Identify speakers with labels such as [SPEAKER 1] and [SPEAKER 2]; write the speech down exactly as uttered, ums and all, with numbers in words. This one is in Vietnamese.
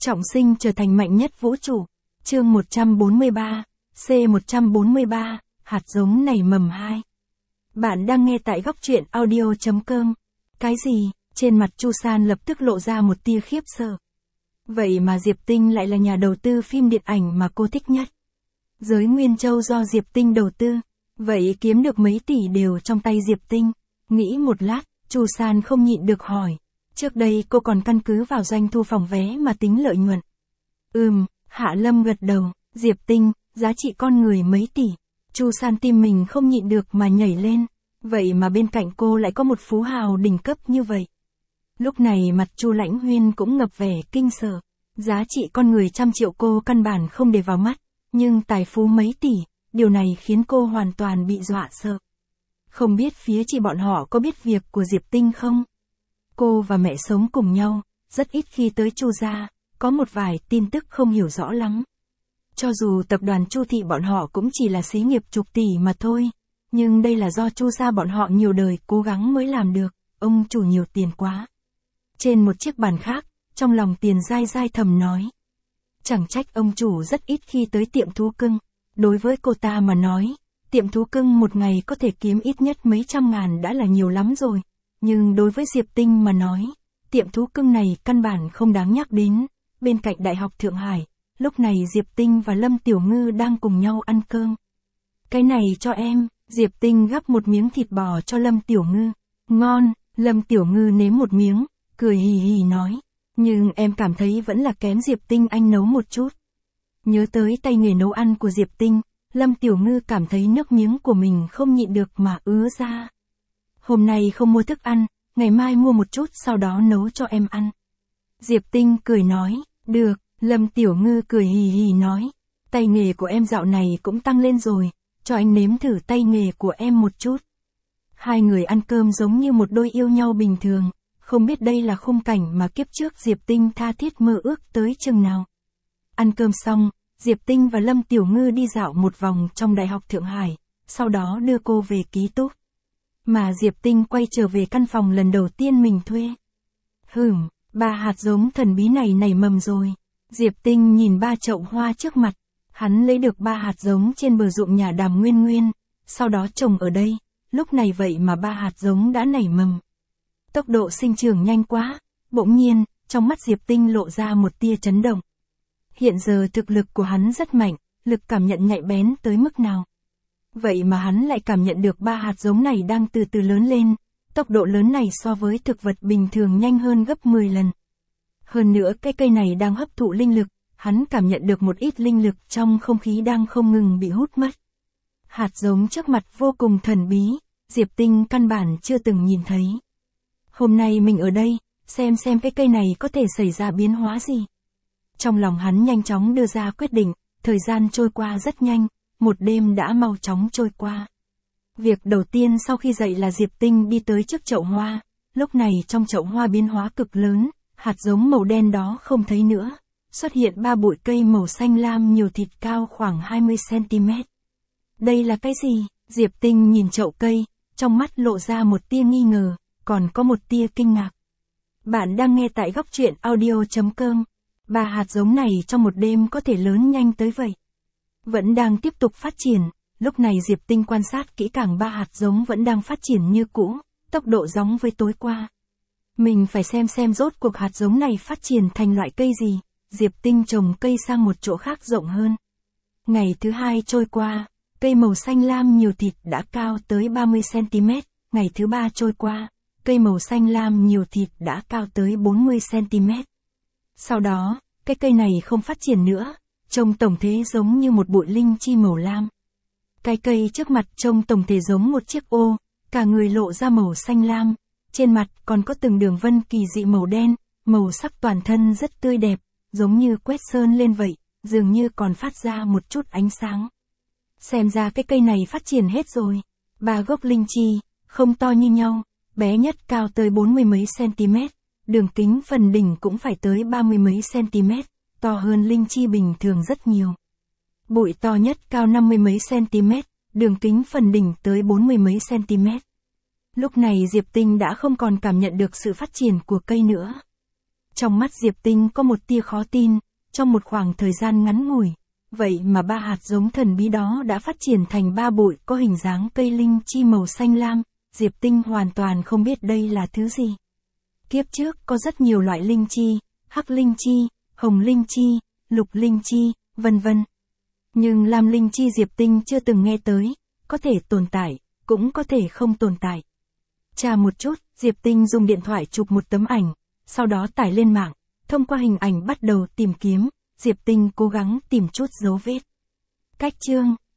[SPEAKER 1] Trọng sinh trở thành mạnh nhất vũ trụ. Chương một trăm bốn mươi ba, C một trăm bốn mươi ba, hạt giống nảy mầm hai. Bạn đang nghe tại góc truyện audio chấm com. Cái gì? Trên mặt Chu San lập tức lộ ra một tia khiếp sợ. Vậy mà Diệp Tinh lại là nhà đầu tư phim điện ảnh mà cô thích nhất. Giới Nguyên Châu do Diệp Tinh đầu tư, vậy kiếm được mấy tỷ đều trong tay Diệp Tinh. Nghĩ một lát, Chu San không nhịn được hỏi. Trước đây cô còn căn cứ vào doanh thu phòng vé mà tính lợi nhuận. Ừm, Hạ Lâm gật đầu. Diệp Tinh, giá trị con người mấy tỷ. Chu San tim mình không nhịn được mà nhảy lên. Vậy mà bên cạnh cô lại có một phú hào đỉnh cấp như vậy. Lúc này mặt Chu Lãnh Huyên cũng ngập vẻ kinh sợ. Giá trị con người trăm triệu cô căn bản không để vào mắt. Nhưng tài phú mấy tỷ, điều này khiến cô hoàn toàn bị dọa sợ. Không biết phía chị bọn họ có biết việc của Diệp Tinh không? Cô và mẹ sống cùng nhau, rất ít khi tới Chu gia, có một vài tin tức không hiểu rõ lắm. Cho dù tập đoàn Chu thị bọn họ cũng chỉ là xí nghiệp chục tỷ mà thôi, nhưng đây là do Chu gia bọn họ nhiều đời cố gắng mới làm được, ông chủ nhiều tiền quá. Trên một chiếc bàn khác, trong lòng Tiền Giai Giai thầm nói. Chẳng trách ông chủ rất ít khi tới tiệm thú cưng, đối với cô ta mà nói, tiệm thú cưng một ngày có thể kiếm ít nhất mấy trăm ngàn đã là nhiều lắm rồi. Nhưng đối với Diệp Tinh mà nói, tiệm thú cưng này căn bản không đáng nhắc đến. Bên cạnh Đại học Thượng Hải, lúc này Diệp Tinh và Lâm Tiểu Ngư đang cùng nhau ăn cơm. Cái này cho em, Diệp Tinh gắp một miếng thịt bò cho Lâm Tiểu Ngư. Ngon, Lâm Tiểu Ngư nếm một miếng, cười hì hì nói. Nhưng em cảm thấy vẫn là kém Diệp Tinh anh nấu một chút. Nhớ tới tay nghề nấu ăn của Diệp Tinh, Lâm Tiểu Ngư cảm thấy nước miếng của mình không nhịn được mà ứa ra. Hôm nay không mua thức ăn, ngày mai mua một chút sau đó nấu cho em ăn. Diệp Tinh cười nói, được, Lâm Tiểu Ngư cười hì hì nói, tay nghề của em dạo này cũng tăng lên rồi, cho anh nếm thử tay nghề của em một chút. Hai người ăn cơm giống như một đôi yêu nhau bình thường, không biết đây là khung cảnh mà kiếp trước Diệp Tinh tha thiết mơ ước tới chừng nào. Ăn cơm xong, Diệp Tinh và Lâm Tiểu Ngư đi dạo một vòng trong Đại học Thượng Hải, sau đó đưa cô về ký túc. Mà Diệp Tinh quay trở về căn phòng lần đầu tiên mình thuê. Hửm, ba hạt giống thần bí này nảy mầm rồi. Diệp Tinh nhìn ba chậu hoa trước mặt. Hắn lấy được ba hạt giống trên bờ ruộng nhà Đàm Nguyên Nguyên, sau đó trồng ở đây. Lúc này vậy mà ba hạt giống đã nảy mầm. Tốc độ sinh trưởng nhanh quá. Bỗng nhiên, trong mắt Diệp Tinh lộ ra một tia chấn động. Hiện giờ thực lực của hắn rất mạnh, lực cảm nhận nhạy bén tới mức nào. Vậy mà hắn lại cảm nhận được ba hạt giống này đang từ từ lớn lên, tốc độ lớn này so với thực vật bình thường nhanh hơn gấp mười lần. Hơn nữa cái cây này đang hấp thụ linh lực, hắn cảm nhận được một ít linh lực trong không khí đang không ngừng bị hút mất. Hạt giống trước mặt vô cùng thần bí, Diệp Tinh căn bản chưa từng nhìn thấy. Hôm nay mình ở đây, xem xem cái cây này có thể xảy ra biến hóa gì. Trong lòng hắn nhanh chóng đưa ra quyết định, thời gian trôi qua rất nhanh. Một đêm đã mau chóng trôi qua. Việc đầu tiên sau khi dậy là Diệp Tinh đi tới trước chậu hoa, lúc này trong chậu hoa biến hóa cực lớn, hạt giống màu đen đó không thấy nữa, xuất hiện ba bụi cây màu xanh lam nhiều thịt cao khoảng hai mươi xăng-ti-mét. Đây là cái gì? Diệp Tinh nhìn chậu cây, trong mắt lộ ra một tia nghi ngờ, còn có một tia kinh ngạc. Bạn đang nghe tại góc truyện audio chấm com. Ba hạt giống này trong một đêm có thể lớn nhanh tới vậy. Vẫn đang tiếp tục phát triển, lúc này Diệp Tinh quan sát kỹ càng ba hạt giống vẫn đang phát triển như cũ, tốc độ giống với tối qua. Mình phải xem xem rốt cuộc hạt giống này phát triển thành loại cây gì, Diệp Tinh trồng cây sang một chỗ khác rộng hơn. Ngày thứ hai trôi qua, cây màu xanh lam nhiều thịt đã cao tới ba mươi xăng-ti-mét, ngày thứ ba trôi qua, cây màu xanh lam nhiều thịt đã cao tới bốn mươi xăng-ti-mét. Sau đó, cái cây này không phát triển nữa. Trông tổng thể giống như một bụi linh chi màu lam. Cái cây trước mặt trông tổng thể giống một chiếc ô, cả người lộ ra màu xanh lam, trên mặt còn có từng đường vân kỳ dị màu đen, màu sắc toàn thân rất tươi đẹp, giống như quét sơn lên vậy, dường như còn phát ra một chút ánh sáng. Xem ra cái cây này phát triển hết rồi. Ba gốc linh chi, không to như nhau, bé nhất cao tới bốn mươi mấy cm, đường kính phần đỉnh cũng phải tới ba mươi mấy cm. To hơn linh chi bình thường rất nhiều. Bụi to nhất cao năm mươi mấy cm, đường kính phần đỉnh tới bốn mươi mấy cm. Lúc này Diệp Tinh đã không còn cảm nhận được sự phát triển của cây nữa. Trong mắt Diệp Tinh có một tia khó tin, trong một khoảng thời gian ngắn ngủi. Vậy mà ba hạt giống thần bí đó đã phát triển thành ba bụi có hình dáng cây linh chi màu xanh lam, Diệp Tinh hoàn toàn không biết đây là thứ gì. Kiếp trước có rất nhiều loại linh chi, hắc linh chi, hồng linh chi, lục linh chi, vân vân. Nhưng lam linh chi Diệp Tinh chưa từng nghe tới, có thể tồn tại, cũng có thể không tồn tại. Tra một chút, Diệp Tinh dùng điện thoại chụp một tấm ảnh, sau đó tải lên mạng, thông qua hình ảnh bắt đầu tìm kiếm, Diệp Tinh cố gắng tìm chút dấu vết. Cách chương